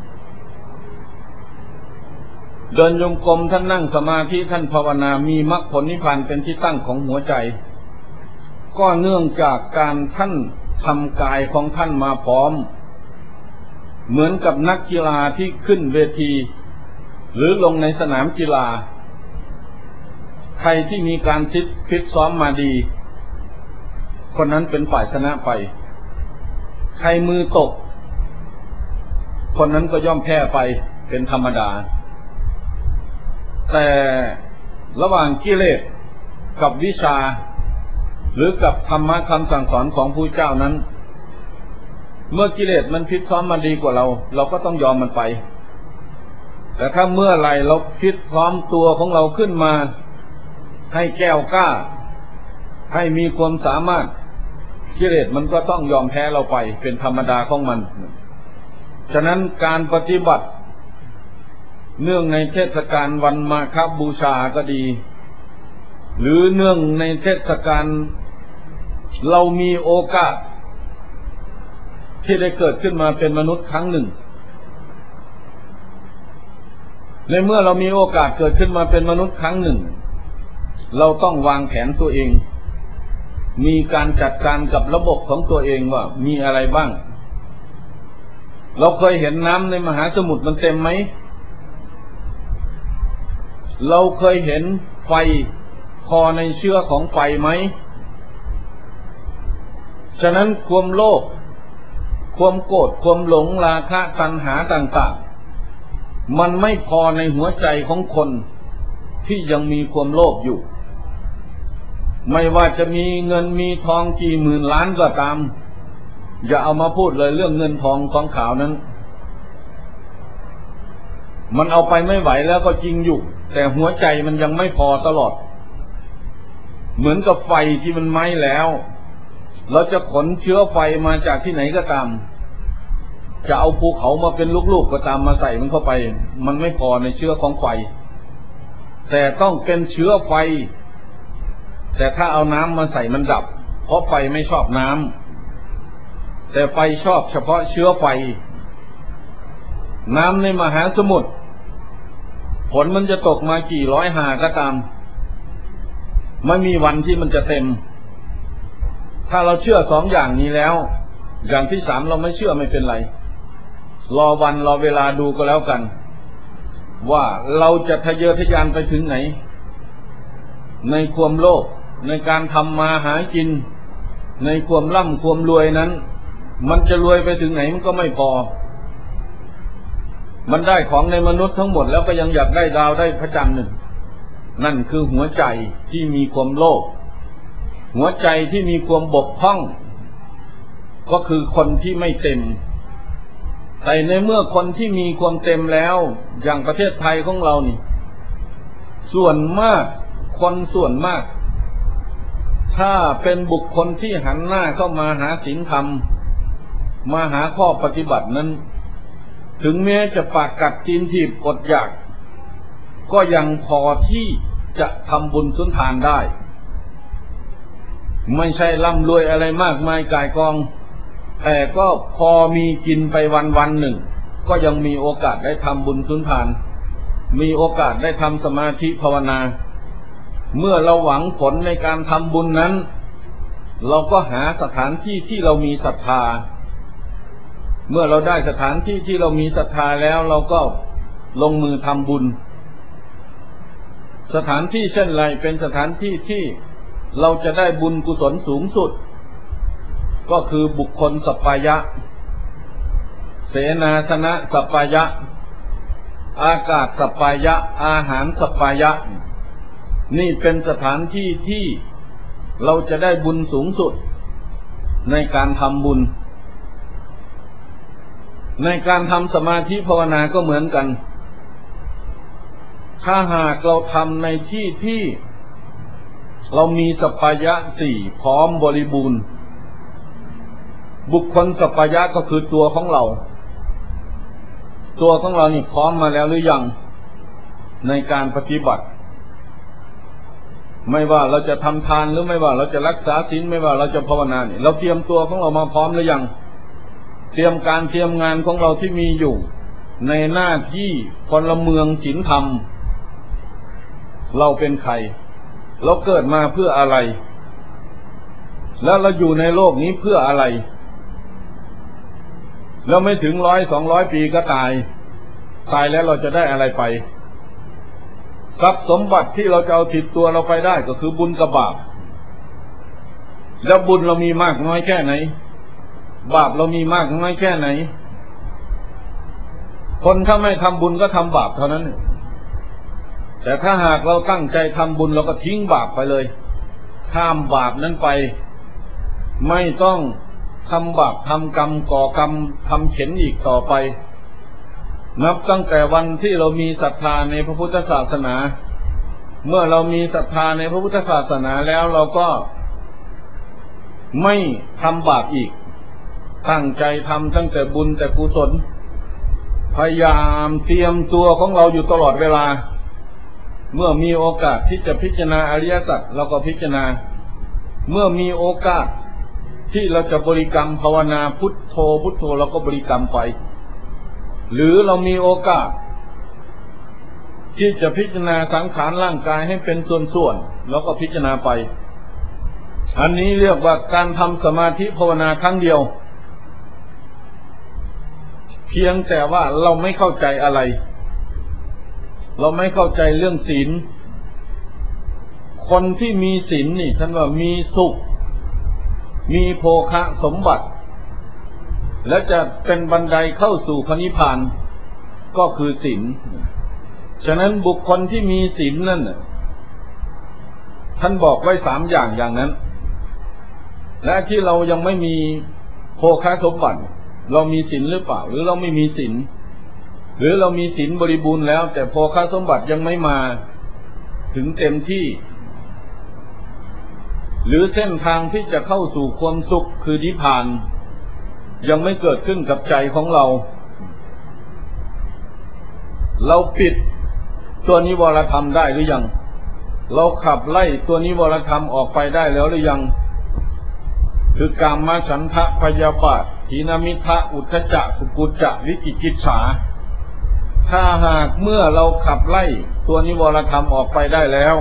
เดินโยมกลมท่านนั่งสมาธิท่านภาวนามีมรรคผลนิพพานเป็นที่ตั้งของหัวใจก็เนื่องจากการท่านทำกายของท่านมาพร้อมเหมือนกับนักกีฬาที่ขึ้นเวทีหรือลงในสนามกีฬาใครที่มีการซิดฟิตซ้อมมาดีคนนั้นเป็นฝ่ายชนะไปใครมือตกคนนั้นก็ย่อมแพ้ไปเป็นธรรมดาแต่ระหว่างกิเลสกับวิชาหรือกับธรรมะคำสั่งสอนของผู้เจ้านั้นเมื่อกิเลสมันฟิตซ้อมมาดีกว่าเราเราก็ต้องยอมมันไปแต่ถ้าเมื่อไหร่เราฟิตซ้อมตัวของเราขึ้นมาให้แก้วกล้าให้มีความสามารถกิเลสมันก็ต้องยอมแพ้เราไปเป็นธรรมดาของมันฉะนั้นการปฏิบัติเนื่องในเทศกาลวันมาฆบูชาก็ดีหรือเนื่องในเทศกาลเรามีโอกาสที่ได้เกิดขึ้นมาเป็นมนุษย์ครั้งหนึ่งในเมื่อเรามีโอกาสเกิดขึ้นมาเป็นมนุษย์ครั้งหนึ่งเราต้องวางแผนตัวเองมีการจัดการกับระบบของตัวเองว่ามีอะไรบ้างเราเคยเห็นน้ำในมหาสมุทรมันเต็มไหมเราเคยเห็นไฟพอในเชื้อของไฟไหมฉะนั้นความโลภความโกรธความหลงราคะตัณหาต่างๆมันไม่พอในหัวใจของคนที่ยังมีความโลภอยู่ไม่ว่าจะมีเงินมีทองกี่หมื่นล้านก็ตามอย่าเอามาพูดเลยเรื่องเงินทองของขาวนั้นมันเอาไปไม่ไหวแล้วก็จริงอยู่แต่หัวใจมันยังไม่พอตลอดเหมือนกับไฟที่มันไหม้แล้วเราจะขนเชื้อไฟมาจากที่ไหนก็ตามจะเอาภูเขามาเป็นลูกๆก็ตามมาใส่มันเข้าไปมันไม่พอในเชื้อของไฟแต่ต้องเป็นเชื้อไฟแต่ถ้าเอาน้ำมาใส่มันดับเพราะไฟไม่ชอบน้ำแต่ไฟชอบเฉพาะเชื้อไฟน้ำในมหาสมุทรฝนมันจะตกมากี่ร้อยหาก็ตามไม่มีวันที่มันจะเต็มถ้าเราเชื่อสองอย่างนี้แล้วอย่างที่สามเราไม่เชื่อไม่เป็นไรรอวันรอเวลาดูก็แล้วกันว่าเราจะทะเยอทะยานไปถึงไหนในความโลภในการทำมาหากินในความร่ำความรวยนั้นมันจะรวยไปถึงไหนมันก็ไม่พอมันได้ของในมนุษย์ทั้งหมดแล้วก็ยังอยากได้ดาวได้พระจันทร์หนึ่งนั่นคือหัวใจที่มีความโลภหัวใจที่มีความบกพร่องก็คือคนที่ไม่เต็มแต่ในเมื่อคนที่มีความเต็มแล้วอย่างประเทศไทยของเรานี่ส่วนมากคนส่วนมากถ้าเป็นบุคคลที่หันหน้าเข้ามาหาศีลธรรมมาหาข้อปฏิบัตินั้นถึงแม้จะปากกัดตีนถีบอดอยากก็ยังพอที่จะทำบุญสุนทานได้ไม่ใช่ร่ำรวยอะไรมากมายกายกองแต่ก็พอมีกินไปวันวันหนึ่งก็ยังมีโอกาสได้ทำบุญสุนทานมีโอกาสได้ทำสมาธิภาวนาเมื่อเราหวังผลในการทำบุญนั้นเราก็หาสถานที่ที่เรามีศรัทธาเมื่อเราได้สถานที่ที่เรามีศรัทธาแล้วเราก็ลงมือทำบุญสถานที่เช่นไรเป็นสถานที่ที่เราจะได้บุญกุศลสูงสุดก็คือบุคคลสัปปายะเสนาสนะสัปปายะอากาศสัปปายะอาหารสัปปายะนี่เป็นสถานที่ที่เราจะได้บุญสูงสุดในการทำบุญในการทำสมาธิภาวนาก็เหมือนกันถ้าหากเราทำในที่ที่เรามีสัปปายะสี่พร้อมบริบูรณ์บุคคลสัปปายะก็คือตัวของเราตัวของเรานี่พร้อมมาแล้วหรือยังในการปฏิบัติไม่ว่าเราจะทำทานหรือไม่ว่าเราจะรักษาศีลไม่ว่าเราจะภาวนาเนี่ยเราเตรียมตัวของเรามาพร้อมหรือยังเตรียมการเตรียมงานของเราที่มีอยู่ในหน้าที่พลเมืองศีลธรรมเราเป็นใครเราเกิดมาเพื่ออะไรแล้วเราอยู่ในโลกนี้เพื่ออะไรเราไม่ถึงร้อยสองร้อยปีก็ตายตายแล้วเราจะได้อะไรไปทรัพย์สมบัติที่เราจะเอาติดตัวเราไปได้ก็คือบุญกับบาปแล้วบุญเรามีมากน้อยแค่ไหนบาปเรามีมากน้อยแค่ไหนคนถ้าไม่ทำบุญก็ทำบาปเท่านั้นแต่ถ้าหากเราตั้งใจทำบุญเราก็ทิ้งบาปไปเลยข้ามบาปนั้นไปไม่ต้องทำบาปทำกรรมก่อกรรมทำเข็ญอีกต่อไปนับตั้งแต่วันที่เรามีศรัทธาในพระพุทธศาสนาเมื่อเรามีศรัทธาในพระพุทธศาสนาแล้วเราก็ไม่ทำบาปอีกตั้งใจทำตั้งแต่บุญแต่กุศลพยายามเตรียมตัวของเราอยู่ตลอดเวลาเมื่อมีโอกาสที่จะพิจารณาอริยสัจเราก็พิจารณาเมื่อมีโอกาสที่เราจะบริกรรมภาวนาพุทโธพุทโธเราก็บริกรรมไปหรือเรามีโอกาสที่จะพิจารณาสังขารร่างกายให้เป็นส่วนๆเราก็พิจารณาไปอันนี้เรียกว่าการทำสมาธิภาวนาครั้งเดียวเพียงแต่ว่าเราไม่เข้าใจอะไรเราไม่เข้าใจเรื่องศีลคนที่มีศีลนี่ท่านว่ามีสุขมีโภคะสมบัติและจะเป็นบันไดเข้าสู่พระนิพพานก็คือศีลฉะนั้นบุคคลที่มีศีลนั่นท่านบอกไว้สามอย่างอย่างนั้นและที่เรายังไม่มีโภคะสมบัติเรามีศีลหรือเปล่าหรือเราไม่มีศีลหรือเรามีศีลบริบูรณ์แล้วแต่โภคะสมบัติยังไม่มาถึงเต็มที่หรือเส้นทางที่จะเข้าสู่ความสุขคือนิพพานยังไม่เกิดขึ้นกับใจของเราเราปิดตัวนิวรธรรมได้หรือยังเราขับไล่ตัวนิวรธรรมออกไปได้แล้วหรือยังคือกามฉันทะพยาบาทถีนมิทะอุทธัจจะกุกุจจะวิจิกิจฉาถ้าหากเมื่อเราขับไล่ตัวนิวรธรรมออกไปได้แล้ว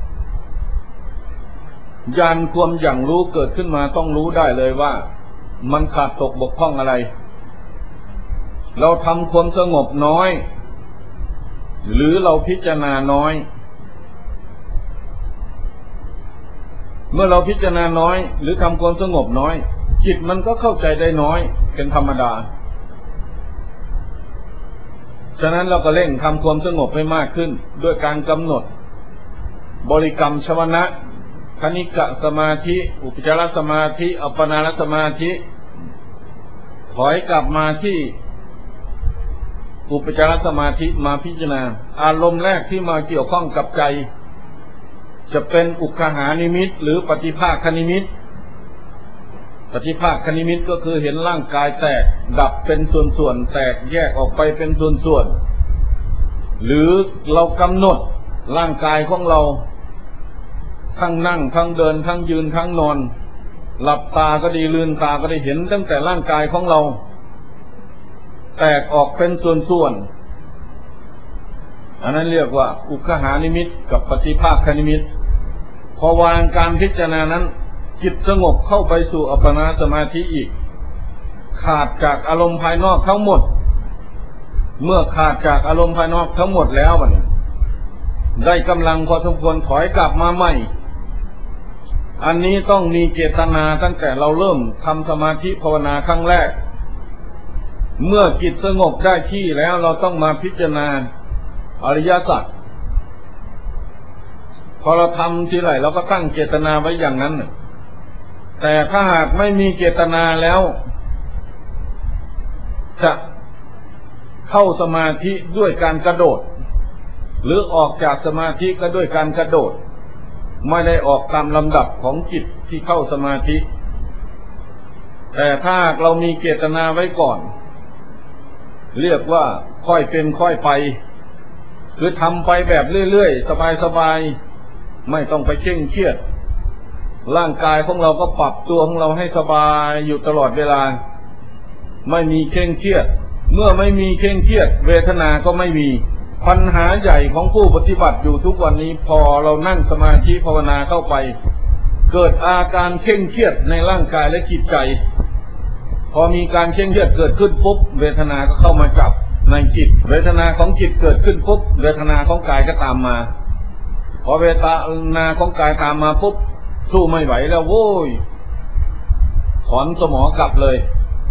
ญาณความอย่างรู้เกิดขึ้นมาต้องรู้ได้เลยว่ามันขาดตกบกพร่องอะไรเราทำความสงบน้อยหรือเราพิจารณาน้อยเมื่อเราพิจารณาน้อยหรือทำความสงบน้อยจิตมันก็เข้าใจได้น้อยเป็นธรรมดาฉะนั้นเราก็เร่งทำความสงบให้มากขึ้นด้วยการกำหนดบริกรรมชวนะคณิกะสมาธิอุปจารสมาธิอัปปนาสมาธิถอยกลับมาที่อุปจารสมาธิมาพิจารณาอารมณ์แรกที่มาเกี่ยวข้องกับใจจะเป็นอุคหานิมิตหรือปฏิภาคนิมิตปฏิภาคนิมิตก็คือเห็นร่างกายแตกดับเป็นส่วนๆแตกแยกออกไปเป็นส่วนๆหรือเรากำหนดร่างกายของเราทั้งนั่งทั้งเดินทั้งยืนทั้งนอนหลับตาก็ดีลืมตาก็ได้เห็นตั้งแต่ร่างกายของเราแตกออกเป็นส่วนๆอันนั้นเรียกว่าอุคหานิมิตกับปฏิภาคนิมิตพอวางการพิจารณานั้นจิตสงบเข้าไปสู่อัปปนาสมาธิอีกขาดจากอารมณ์ภายนอกทั้งหมดเมื่อขาดจากอารมณ์ภายนอกทั้งหมดแล้วมันได้กำลังพอสมควรถอยกลับมาใหม่อันนี้ต้องมีเจตนาตั้งแต่เราเริ่มทำสมาธิภาวนาครั้งแรกเมื่อจิตสงบได้ที่แล้วเราต้องมาพิจารณาอริยสัจพอเราทำทีไรเราก็ตั้งเจตนาไว้อย่างนั้นแต่ถ้าหากไม่มีเจตนาแล้วจะเข้าสมาธิด้วยการกระโดดหรือออกจากสมาธิก็ด้วยการกระโดดไม่ได้ออกตามลำดับของจิตที่เข้าสมาธิแต่ถ้าเรามีเจตนาไว้ก่อนเรียกว่าค่อยเป็นค่อยไปคือทำไปแบบเรื่อยๆสบายๆไม่ต้องไปเคร่งเครียดร่างกายของเราก็ปรับตัวของเราให้สบายอยู่ตลอดเวลาไม่มีเคร่งเครียดเมื่อไม่มีเคร่งเครียดเวทนาก็ไม่มีปัญหาใหญ่ของผู้ปฏิบัติอยู่ทุกวันนี้พอเรานั่งสมาธิภาวนาเข้าไปเกิดอาการเคร่งเครียดในร่างกายและจิตใจพอมีการเคร่งเครียดเกิดขึ้นปุ๊บเวทนาก็เข้ามาจับในจิตเวทนาของจิตเกิดขึ้นปุ๊บเวทนาของกายก็ตามมาพอเวทนาของกายตามมาปุ๊บสู้ไม่ไหวแล้วโว้ยถอนสมอกลับเลย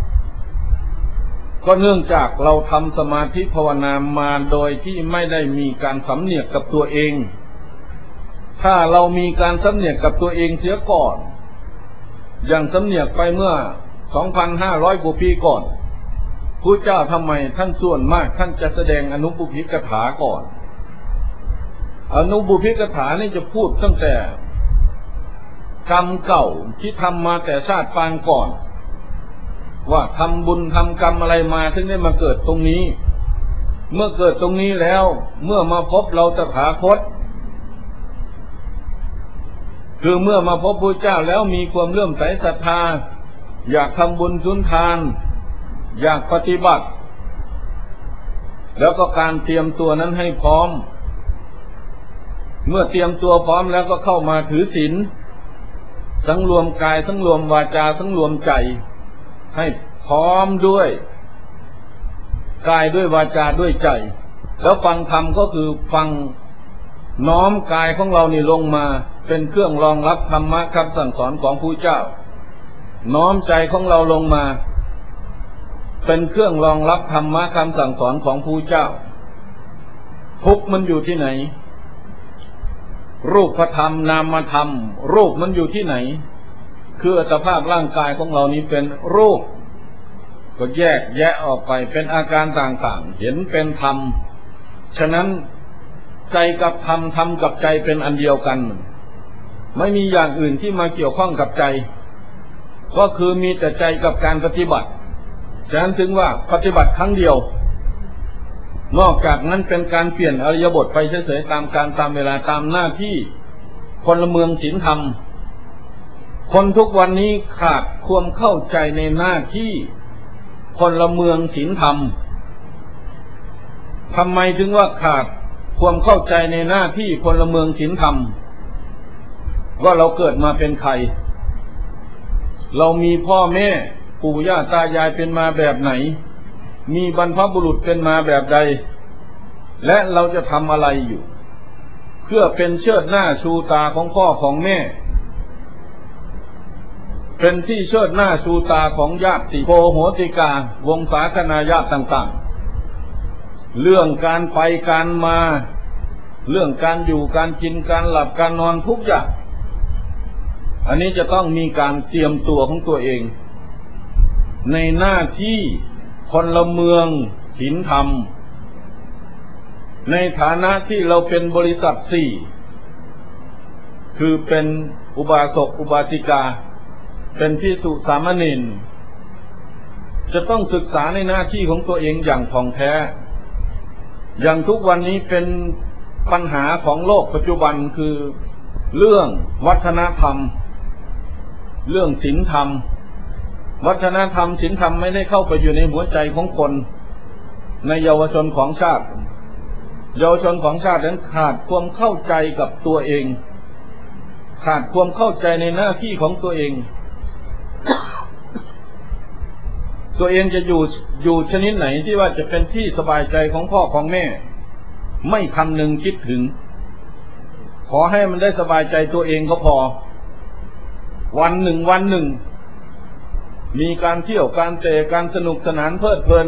ก็เนื่องจากเราทำสมาธิภาวนามาโดยที่ไม่ได้มีการสำเนียกกับตัวเองถ้าเรามีการสำเนียกกับตัวเองเสียก่อนอย่างสำเนียกไปเมื่อ สองพันห้าร้อย กว่าปีก่อนพระเจ้าทำไมท่านส่วนมากท่านจะแสดงอนุบุพิกถาก่อนอนุบุพิกถานี่จะพูดตั้งแต่กรรมเก่าที่ทำมาแต่ชาติปางก่อนว่าทำบุญทำกรรมอะไรมาถึงได้มาเกิดตรงนี้เมื่อเกิดตรงนี้แล้วเมื่อมาพบเราตถาคตคือเมื่อมาพบพระเจ้าแล้วมีความเลื่อมใสศรัทธาอยากทำบุญสุนทานอยากปฏิบัติแล้วก็การเตรียมตัวนั้นให้พร้อมเมื่อเตรียมตัวพร้อมแล้วก็เข้ามาถือศีลสังรวมกายสังรวมวาจาสังรวมใจให้พร้อมด้วยกายด้วยวาจาด้วยใจแล้วฟังธรรมก็คือฟังน้อมกายของเรานี่ลงมาเป็นเครื่องรองรับธรรมะคำสั่งสอนของพระเจ้าน้อมใจของเราลงมาเป็นเครื่องรองรับธรรมะคำสั่งสอนของพระเจ้าทุกข์มันอยู่ที่ไหนรูปธรรมนามธรรมรูปมันอยู่ที่ไหนคืออัตภาพร่างกายของเรานี้เป็นรูปก็แยกแยะออกไปเป็นอาการต่างๆเห็นเป็นธรรมฉะนั้นใจกับธรรมธรรมกับใจเป็นอันเดียวกันไม่มีอย่างอื่นที่มาเกี่ยวข้องกับใจก็คือมีแต่ใจกับการปฏิบัติฉะนั้นถึงว่าปฏิบัติครั้งเดียวนอกจากนั้นเป็นการเปลี่ยนอริยบทไปเฉยๆตามการตามเวลาตามหน้าที่พลเมืองศีลธรรมคนทุกวันนี้ขาดความเข้าใจในหน้าที่พลเมืองศีลธรรมทำไมถึงว่าขาดความเข้าใจในหน้าที่พลเมืองศีลธรรมว่าเราเกิดมาเป็นใครเรามีพ่อแม่ปู่ย่าตายายเป็นมาแบบไหนมีบรรพบุรุษเป็นมาแบบใดและเราจะทำอะไรอยู่เพื่อเป็นเชิดหน้าชูตาของพ่อของแม่เป็นที่เชิดหน้าชูตาของญาติโกโหติกาวงศาคณาญาติต่างๆเรื่องการไปการมาเรื่องการอยู่การกินการหลับการนอนทุกอย่างอันนี้จะต้องมีการเตรียมตัวของตัวเองในหน้าที่พลเมืองศีลธรรมในฐานะที่เราเป็นบริษัทสี่คือเป็นอุบาสกอุบาสิกาเป็นภิกษุสามเณรจะต้องศึกษาในหน้าที่ของตัวเองอย่างท่องแท้อย่างทุกวันนี้เป็นปัญหาของโลกปัจจุบันคือเรื่องวัฒนธรรมเรื่องศีลธรรมวัฒนธรรมศีลธรรมไม่ได้เข้าไปอยู่ในหัวใจของคนในเยาวชนของชาติเยาวชนของชาตินั้นขาดความเข้าใจกับตัวเองขาดความเข้าใจในหน้าที่ของตัวเอง ตัวเองจะอยู่อยู่ชนิดไหนที่ว่าจะเป็นที่สบายใจของพ่อของแม่ไม่คำนึงคิดถึงขอให้มันได้สบายใจตัวเองก็พอวันหนึ่งวันหนึ่งมีการเที่ยวการเตะการสนุกสนานเพลิดเพลิน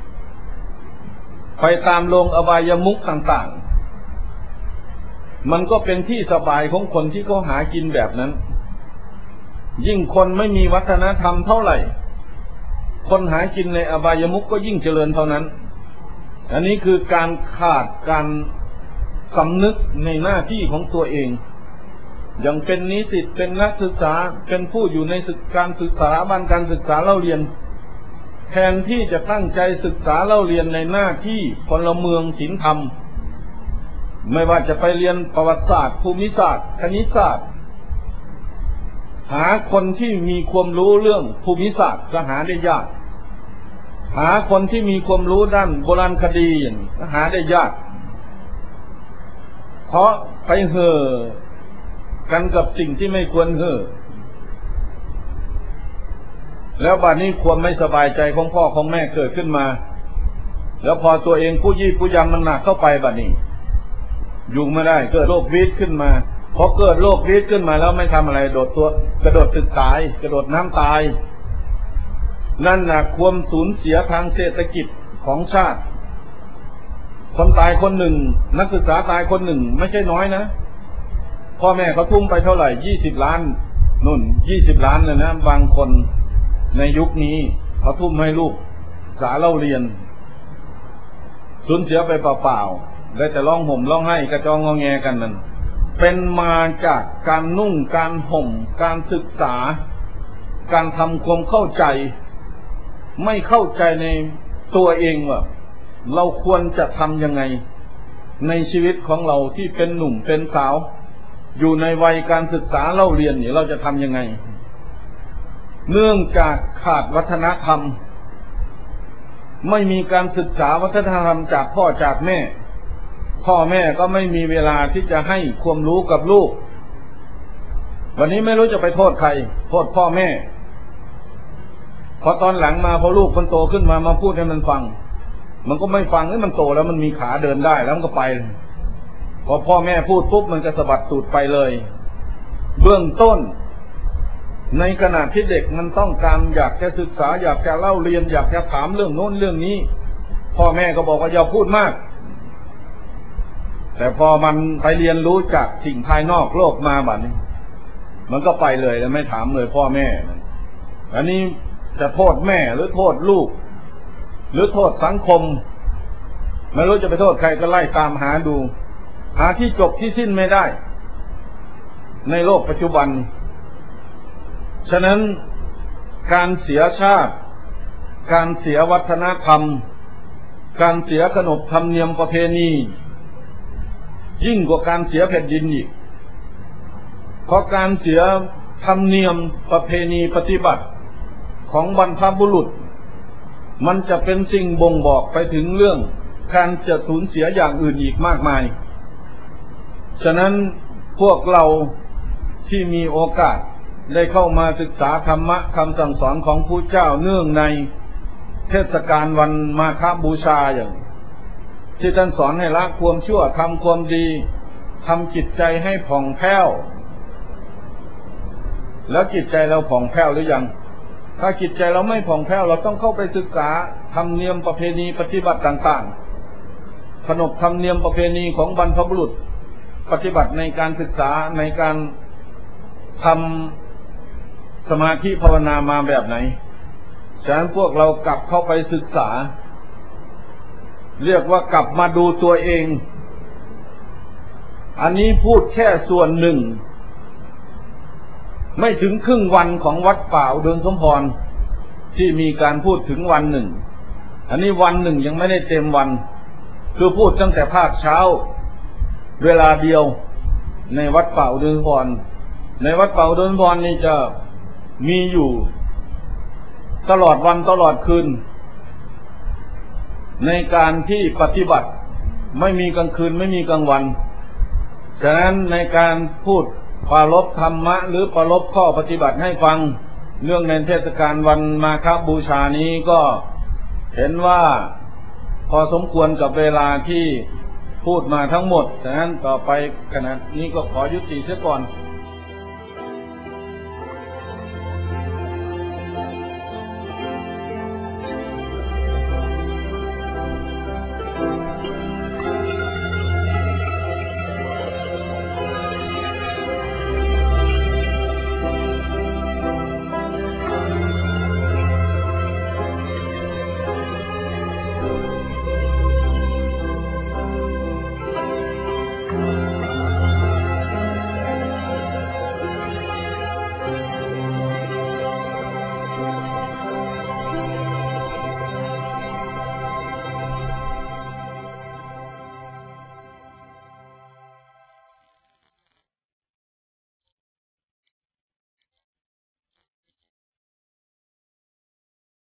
ไปตามโรงอบายมุขต่างๆมันก็เป็นที่สบายของคนที่เขาหากินแบบนั้นยิ่งคนไม่มีวัฒนธรรมเท่าไหร่คนหากินในอบายมุขก็ยิ่งเจริญเท่านั้นอันนี้คือการขาดการสำนึกในหน้าที่ของตัวเองอย่างเป็นนิสิตเป็นนักศึกษาเป็นผู้อยู่ในศึกการศึกษาบ้านการศึกษาเล่าเรียนแทนที่จะตั้งใจศึกษาเล่าเรียนในหน้าที่พลเมืองศีลธรรมไม่ว่าจะไปเรียนประวัติศาสตร์ภูมิศาสตร์คณิตศาสตร์หาคนที่มีความรู้เรื่องภูมิศาสตร์ก็หาได้ยากหาคนที่มีความรู้ด้านโบราณคดีก็หาได้ยากเพราะไปเห่อกันกับสิ่งที่ไม่ควรเห่อแล้วบัดนี้ความไม่สบายใจของพ่อของแม่เกิดขึ้นมาแล้วพอตัวเองผู้ยี่ผู้ยำมันหนักเข้าไปบัดนี้อยู่ไม่ได้เกิดโรควิตขึ้นมาพอเกิดโรควิตขึ้นมาแล้วไม่ทำอะไรโดดตัวกระโดดตึกตายกระโดดน้ำตายนั่นน่ะความสูญเสียทางเศรษฐกิจของชาติคนตายคนหนึ่งนักศึกษาตายคนหนึ่งไม่ใช่น้อยนะพ่อแม่เขาทุ่มไปเท่าไหร่ยี่สิบล้านนุ่นยี่สิบล้านเลยนะบางคนในยุคนี้เขาทุ่มให้ลูกสาเล่าเรียนสูญเสียไปเปล่าๆได้แต่ร้องห่มร้องไห้กระจองงอแงกันนั่นเป็นมาจากการนุ่งการห่มการศึกษาการทำความเข้าใจไม่เข้าใจในตัวเองว่าเราควรจะทำยังไงในชีวิตของเราที่เป็นหนุ่มเป็นสาวอยู่ในวัยการศึกษาเล่าเรียนเนี่ยเราจะทำยังไงเนื่องจากขาดวัฒนธรรมไม่มีการศึกษาวัฒนธรรมจากพ่อจากแม่พ่อแม่ก็ไม่มีเวลาที่จะให้ความรู้กับลูกวันนี้ไม่รู้จะไปโทษใครโทษพ่อแม่พอตอนหลังมาพอลูกคนโตขึ้นมามาพูดให้มันฟังมันก็ไม่ฟังเอ้ยมันโตแล้วมันมีขาเดินได้แล้วมันก็ไปพอพ่อแม่พูดปุ๊บมันก็สะบัดตูดไปเลยเบื้องต้นในขณะที่เด็กมันต้องการอยากจะศึกษาอยากจะเล่าเรียนอยากจะถามเรื่องโน้นเรื่องนี้พ่อแม่ก็บอกว่าอย่าพูดมากแต่พอมันไปเรียนรู้จากสิ่งภายนอกโลกมาบัดนี้มันก็ไปเลยแล้วไม่ถามเลยพ่อแม่อันนี้จะโทษแม่หรือโทษลูกหรือโทษสังคมไม่รู้จะไปโทษใครก็ไล่ตามหาดูหาที่จบที่สิ้นไม่ได้ในโลกปัจจุบันฉะนั้นการเสียชาติการเสียวัฒนธรรมการเสียขนบธรรมเนียมประเพณียิ่งกว่าการเสียแผ่นดินอีกเพราะการเสียธรรมเนียมประเพณีปฏิบัติของบรรพบุรุษมันจะเป็นสิ่งบ่งบอกไปถึงเรื่องการจะสูญเสียอย่างอื่นอีกมากมายฉะนั้นพวกเราที่มีโอกาสได้เข้ามาศึกษาธรรมะคำสั่งสอนของพระเจ้าเนื่องในเทศกาลวันมาฆบูชาอย่างที่ท่านสอนให้ละความชั่วทำความดีทำจิตใจให้ผ่องแผ้วแล้วจิตใจเราผ่องแผ้วหรือยังถ้าจิตใจเราไม่ผ่องแผ้วเราต้องเข้าไปศึกษาธรรมเนียมประเพณีปฏิบัติต่างๆขนบธรรมเนียมประเพณีของบรรพบุรุษปฏิบัติในการศึกษาในการทำสมาธิภาวนามาแบบไหนฉะนั้นพวกเรากลับเข้าไปศึกษาเรียกว่ากลับมาดูตัวเองอันนี้พูดแค่ส่วนหนึ่งไม่ถึงครึ่งวันของวัดป่าอุดมสมพรที่มีการพูดถึงวันหนึ่งอันนี้วันหนึ่งยังไม่ได้เต็มวันคือพูดตั้งแต่ภาคเช้าเวลาเดียวในวัดป่าอุดมสมพรในวัดป่าอุดมสมพรนี่จะมีอยู่ตลอดวันตลอดคืนในการที่ปฏิบัติไม่มีกลางคืนไม่มีกลางวันฉะนั้นในการพูดปรารภธรรมะหรือปรารภข้อปฏิบัติให้ฟังเนื่องในเทศกาลวันมาฆบูชานี้ก็เห็นว่าพอสมควรกับเวลาที่พูดมาทั้งหมดฉะนั้นต่อไปขณะนี้ก็ขอยุติเสียก่อน